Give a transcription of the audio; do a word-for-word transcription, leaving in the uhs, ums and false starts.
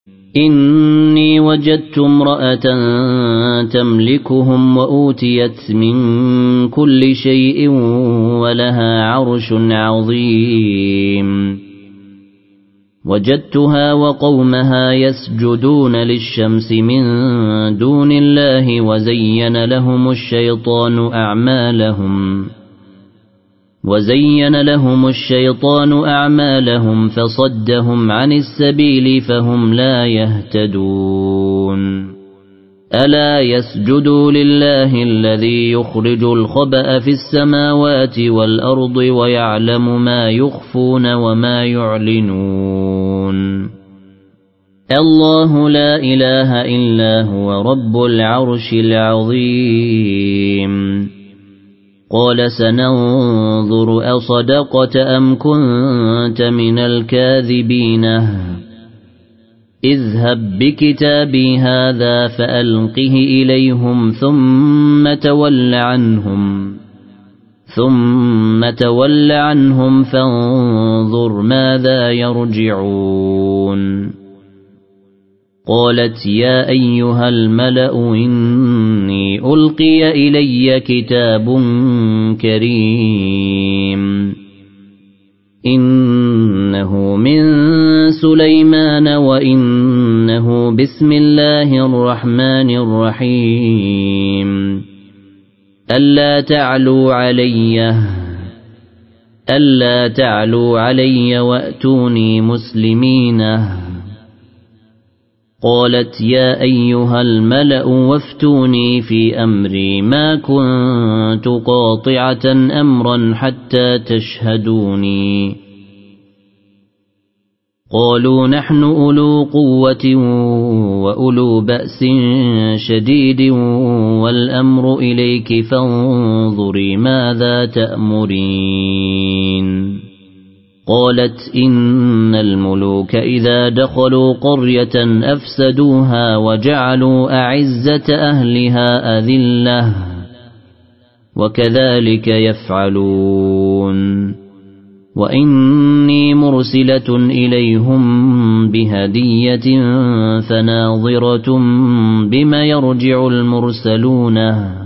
إني وجدت امرأة تملكهم وأوتيت من كل شيء ولها عرش عظيم وجدتها وقومها يسجدون للشمس من دون الله وزين لهم الشيطان أعمالهم وزين لهم الشيطان أعمالهم فصدهم عن السبيل فهم لا يهتدون ألا يسجدوا لله الذي يخرج الخبأ في السماوات والأرض ويعلم ما يخفون وما يعلنون الله لا إله إلا هو رب العرش العظيم قال سننظر أصدقت أم كنت من الكاذبين اذهب بكتابي هذا فألقه إليهم ثم تول عنهم ثم تول عنهم فانظر ماذا يرجعون قالت يا أيها الملأ إني ألقي إلي كتاب كريم إنه من سليمان وإنه بسم الله الرحمن الرحيم ألا تعلوا علي ألا تعلوا علي وأتوني مسلمين قالت يا أيها الملأ وافتوني في أمري ما كنت قاطعة أمرا حتى تشهدوني قالوا نحن أولو قوة وأولو بأس شديد والأمر إليك فانظري ماذا تأمرين قالت إن الملوك إذا دخلوا قرية أفسدوها وجعلوا أعزة أهلها أذلة وكذلك يفعلون وإني مرسلة إليهم بهدية فناظرة بما يرجع المرسلون